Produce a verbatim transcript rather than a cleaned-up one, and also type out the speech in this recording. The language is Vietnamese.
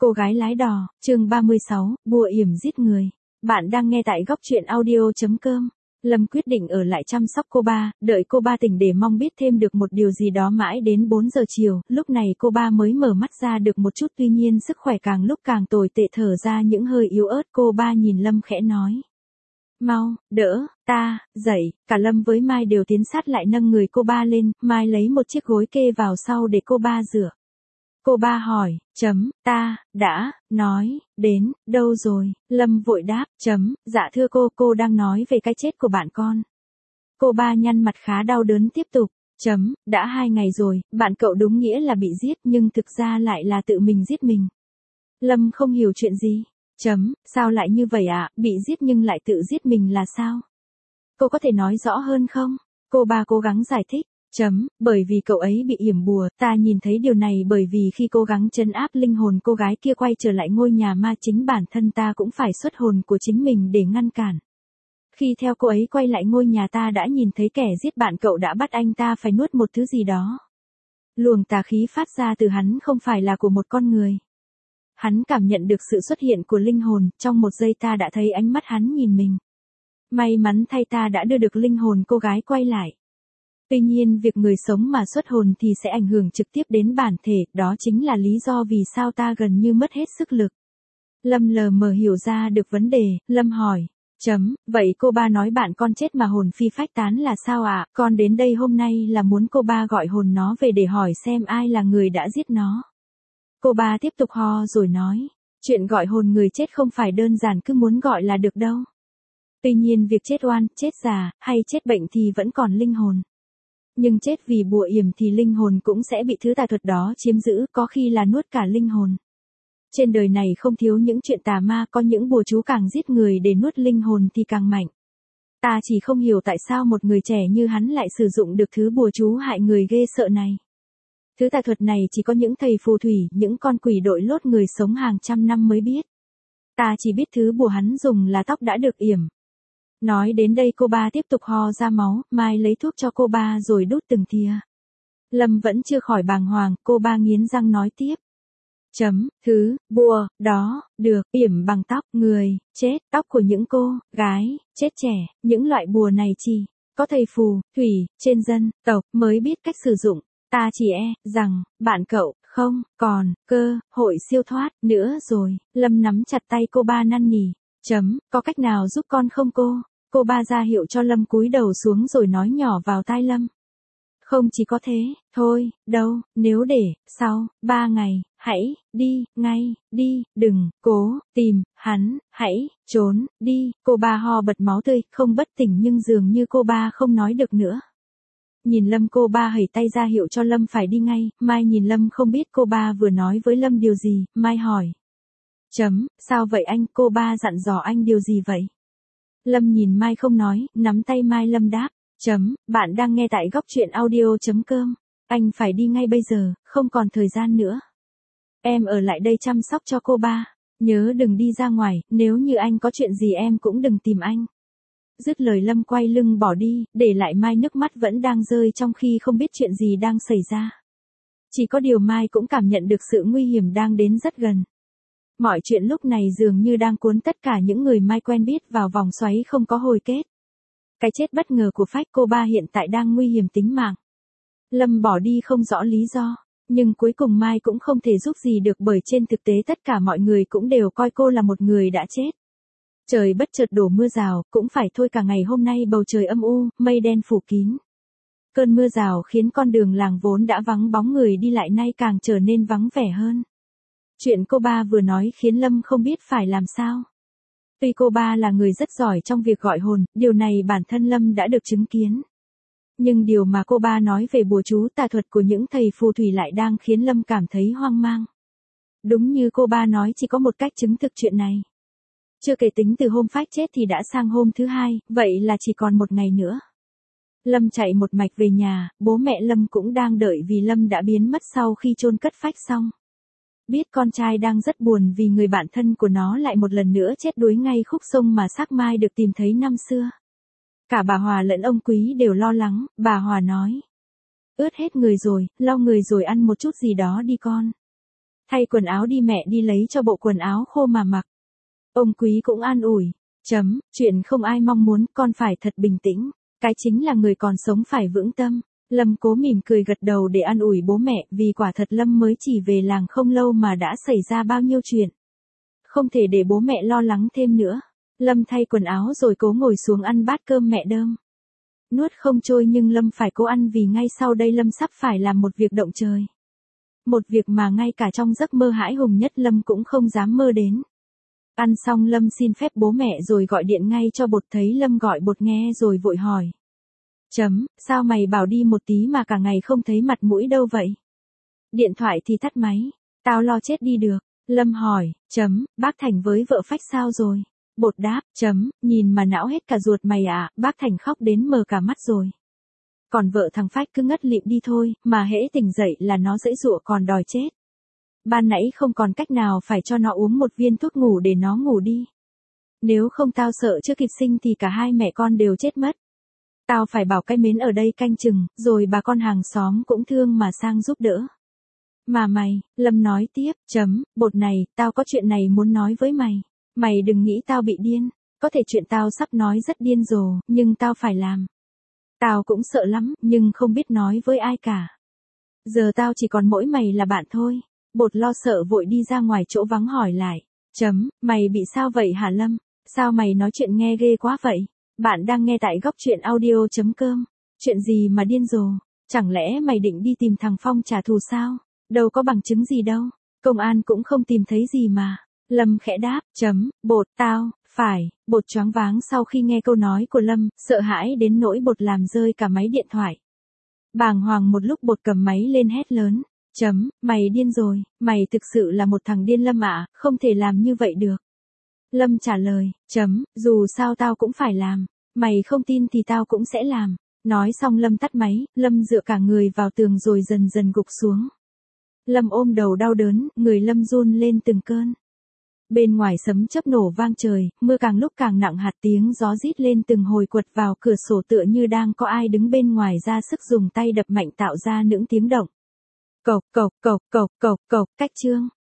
Cô gái lái đò, chương ba mươi sáu, bùa yểm giết người. Bạn đang nghe tại góc truyện audio chấm com. Lâm quyết định ở lại chăm sóc cô ba, đợi cô ba tỉnh để mong biết thêm được một điều gì đó mãi đến bốn giờ chiều, lúc này cô ba mới mở mắt ra được một chút, tuy nhiên sức khỏe càng lúc càng tồi tệ, thở ra những hơi yếu ớt. Cô ba nhìn Lâm khẽ nói: "Mau, đỡ, ta, dậy." Cả Lâm với Mai đều tiến sát lại nâng người cô ba lên, Mai lấy một chiếc gối kê vào sau để cô ba dựa. Cô ba hỏi, chấm, ta, đã, nói, đến, đâu rồi? Lâm vội đáp, chấm, dạ thưa cô, cô đang nói về cái chết của bạn con. Cô ba nhăn mặt khá đau đớn tiếp tục, chấm, đã hai ngày rồi, bạn cậu đúng nghĩa là bị giết nhưng thực ra lại là tự mình giết mình. Lâm không hiểu chuyện gì. Chấm, sao lại như vậy ạ, bị giết nhưng lại tự giết mình là sao? Cô có thể nói rõ hơn không? Cô ba cố gắng giải thích. Chấm, bởi vì cậu ấy bị yểm bùa, ta nhìn thấy điều này bởi vì khi cố gắng trấn áp linh hồn cô gái kia quay trở lại ngôi nhà ma, chính bản thân ta cũng phải xuất hồn của chính mình để ngăn cản. Khi theo cô ấy quay lại ngôi nhà, ta đã nhìn thấy kẻ giết bạn cậu đã bắt anh ta phải nuốt một thứ gì đó. Luồng tà khí phát ra từ hắn không phải là của một con người. Hắn cảm nhận được sự xuất hiện của linh hồn, trong một giây ta đã thấy ánh mắt hắn nhìn mình. May mắn thay ta đã đưa được linh hồn cô gái quay lại. Tuy nhiên việc người sống mà xuất hồn thì sẽ ảnh hưởng trực tiếp đến bản thể, đó chính là lý do vì sao ta gần như mất hết sức lực. Lâm lờ mờ hiểu ra được vấn đề, Lâm hỏi, chấm, vậy cô ba nói bạn con chết mà hồn phi phách tán là sao ạ? À? Con đến đây hôm nay là muốn cô ba gọi hồn nó về để hỏi xem ai là người đã giết nó. Cô ba tiếp tục ho rồi nói, chuyện gọi hồn người chết không phải đơn giản cứ muốn gọi là được đâu. Tuy nhiên việc chết oan, chết già, hay chết bệnh thì vẫn còn linh hồn. Nhưng chết vì bùa yểm thì linh hồn cũng sẽ bị thứ tà thuật đó chiếm giữ, có khi là nuốt cả linh hồn. Trên đời này không thiếu những chuyện tà ma, có những bùa chú càng giết người để nuốt linh hồn thì càng mạnh. Ta chỉ không hiểu tại sao một người trẻ như hắn lại sử dụng được thứ bùa chú hại người ghê sợ này. Thứ tà thuật này chỉ có những thầy phù thủy, những con quỷ đội lốt người sống hàng trăm năm mới biết. Ta chỉ biết thứ bùa hắn dùng là tóc đã được yểm. Nói đến đây cô ba tiếp tục ho ra máu, Mai lấy thuốc cho cô ba rồi đút từng thìa. Lâm vẫn chưa khỏi bàng hoàng, cô ba nghiến răng nói tiếp. Chấm, thứ, bùa, đó, được, yểm bằng tóc, người, chết, tóc của những cô, gái, chết trẻ, những loại bùa này chỉ có thầy phù, thủy, trên dân, tộc mới biết cách sử dụng. Ta chỉ e, rằng, bạn cậu, không, còn, cơ, hội siêu thoát, nữa rồi. Lâm nắm chặt tay cô ba năn nỉ. Chấm, có cách nào giúp con không cô? Cô ba ra hiệu cho Lâm cúi đầu xuống rồi nói nhỏ vào tai Lâm. Không chỉ có thế, thôi, đâu, nếu để, sau, ba ngày, hãy, đi, ngay, đi, đừng, cố, tìm, hắn, hãy, trốn, đi. Cô ba ho bật máu tươi, không bất tỉnh nhưng dường như cô ba không nói được nữa. Nhìn Lâm, cô ba hẩy tay ra hiệu cho Lâm phải đi ngay, Mai nhìn Lâm không biết cô ba vừa nói với Lâm điều gì, Mai hỏi. Chấm, sao vậy anh, cô ba dặn dò anh điều gì vậy? Lâm nhìn Mai không nói, nắm tay Mai Lâm đáp, chấm, bạn đang nghe tại góc truyện audio chấm com, anh phải đi ngay bây giờ, không còn thời gian nữa. Em ở lại đây chăm sóc cho cô ba, nhớ đừng đi ra ngoài, nếu như anh có chuyện gì em cũng đừng tìm anh. Dứt lời Lâm quay lưng bỏ đi, để lại Mai nước mắt vẫn đang rơi trong khi không biết chuyện gì đang xảy ra. Chỉ có điều Mai cũng cảm nhận được sự nguy hiểm đang đến rất gần. Mọi chuyện lúc này dường như đang cuốn tất cả những người Mai quen biết vào vòng xoáy không có hồi kết. Cái chết bất ngờ của phách cô ba hiện tại đang nguy hiểm tính mạng. Lâm bỏ đi không rõ lý do, nhưng cuối cùng Mai cũng không thể giúp gì được bởi trên thực tế tất cả mọi người cũng đều coi cô là một người đã chết. Trời bất chợt đổ mưa rào, cũng phải thôi cả ngày hôm nay bầu trời âm u, mây đen phủ kín. Cơn mưa rào khiến con đường làng vốn đã vắng bóng người đi lại nay càng trở nên vắng vẻ hơn. Chuyện cô ba vừa nói khiến Lâm không biết phải làm sao. Tuy cô ba là người rất giỏi trong việc gọi hồn, điều này bản thân Lâm đã được chứng kiến. Nhưng điều mà cô ba nói về bùa chú tà thuật của những thầy phù thủy lại đang khiến Lâm cảm thấy hoang mang. Đúng như cô ba nói, chỉ có một cách chứng thực chuyện này. Chưa kể tính từ hôm phách chết thì đã sang hôm thứ hai, vậy là chỉ còn một ngày nữa. Lâm chạy một mạch về nhà, bố mẹ Lâm cũng đang đợi vì Lâm đã biến mất sau khi chôn cất phách xong. Biết con trai đang rất buồn vì người bạn thân của nó lại một lần nữa chết đuối ngay khúc sông mà xác Mai được tìm thấy năm xưa. Cả bà Hòa lẫn ông Quý đều lo lắng, bà Hòa nói. Ướt hết người rồi, lau người rồi ăn một chút gì đó đi con. Thay quần áo đi mẹ đi lấy cho bộ quần áo khô mà mặc. Ông Quý cũng an ủi. Chấm, chuyện không ai mong muốn, con phải thật bình tĩnh. Cái chính là người còn sống phải vững tâm. Lâm Cố mỉm cười gật đầu để an ủi bố mẹ, vì quả thật Lâm mới chỉ về làng không lâu mà đã xảy ra bao nhiêu chuyện. Không thể để bố mẹ lo lắng thêm nữa. Lâm thay quần áo rồi cố ngồi xuống ăn bát cơm mẹ đơm. Nuốt không trôi nhưng Lâm phải cố ăn vì ngay sau đây Lâm sắp phải làm một việc động trời. Một việc mà ngay cả trong giấc mơ hãi hùng nhất Lâm cũng không dám mơ đến. Ăn xong Lâm xin phép bố mẹ rồi gọi điện ngay cho Bột, thấy Lâm gọi Bột nghe rồi vội hỏi. Chấm, sao mày bảo đi một tí mà cả ngày không thấy mặt mũi đâu vậy? Điện thoại thì tắt máy, tao lo chết đi được. Lâm hỏi, chấm, bác Thành với vợ phách sao rồi? Bột đáp, chấm, nhìn mà não hết cả ruột mày à, bác Thành khóc đến mờ cả mắt rồi. Còn vợ thằng Phách cứ ngất lịm đi thôi, mà hễ tỉnh dậy là nó giãy giụa còn đòi chết. Ban nãy không còn cách nào phải cho nó uống một viên thuốc ngủ để nó ngủ đi. Nếu không tao sợ chưa kịp sinh thì cả hai mẹ con đều chết mất. Tao phải bảo cái Mến ở đây canh chừng, rồi bà con hàng xóm cũng thương mà sang giúp đỡ. Mà mày, Lâm nói tiếp, chấm, Bột này, tao có chuyện này muốn nói với mày. Mày đừng nghĩ tao bị điên, có thể chuyện tao sắp nói rất điên rồ, nhưng tao phải làm. Tao cũng sợ lắm, nhưng không biết nói với ai cả. Giờ tao chỉ còn mỗi mày là bạn thôi. Bột lo sợ vội đi ra ngoài chỗ vắng hỏi lại. Chấm, mày bị sao vậy hả Lâm? Sao mày nói chuyện nghe ghê quá vậy? Bạn đang nghe tại góc truyện audio chấm com. Chuyện gì mà điên rồ? Chẳng lẽ mày định đi tìm thằng Phong trả thù sao? Đâu có bằng chứng gì đâu. Công an cũng không tìm thấy gì mà. Lâm khẽ đáp, chấm, Bột, tao, phải. Bột choáng váng sau khi nghe câu nói của Lâm, sợ hãi đến nỗi Bột làm rơi cả máy điện thoại. Bàng hoàng một lúc Bột cầm máy lên hét lớn. Chấm, mày điên rồi, mày thực sự là một thằng điên Lâm ạ, không thể làm như vậy được. Lâm trả lời, chấm, dù sao tao cũng phải làm, mày không tin thì tao cũng sẽ làm. Nói xong Lâm tắt máy, Lâm dựa cả người vào tường rồi dần dần gục xuống. Lâm ôm đầu đau đớn, người Lâm run lên từng cơn. Bên ngoài sấm chớp nổ vang trời, mưa càng lúc càng nặng, hạt tiếng gió rít lên từng hồi quật vào cửa sổ tựa như đang có ai đứng bên ngoài ra sức dùng tay đập mạnh tạo ra những tiếng động. Cộc cộc cộc cộc cộc cộc, cách chương.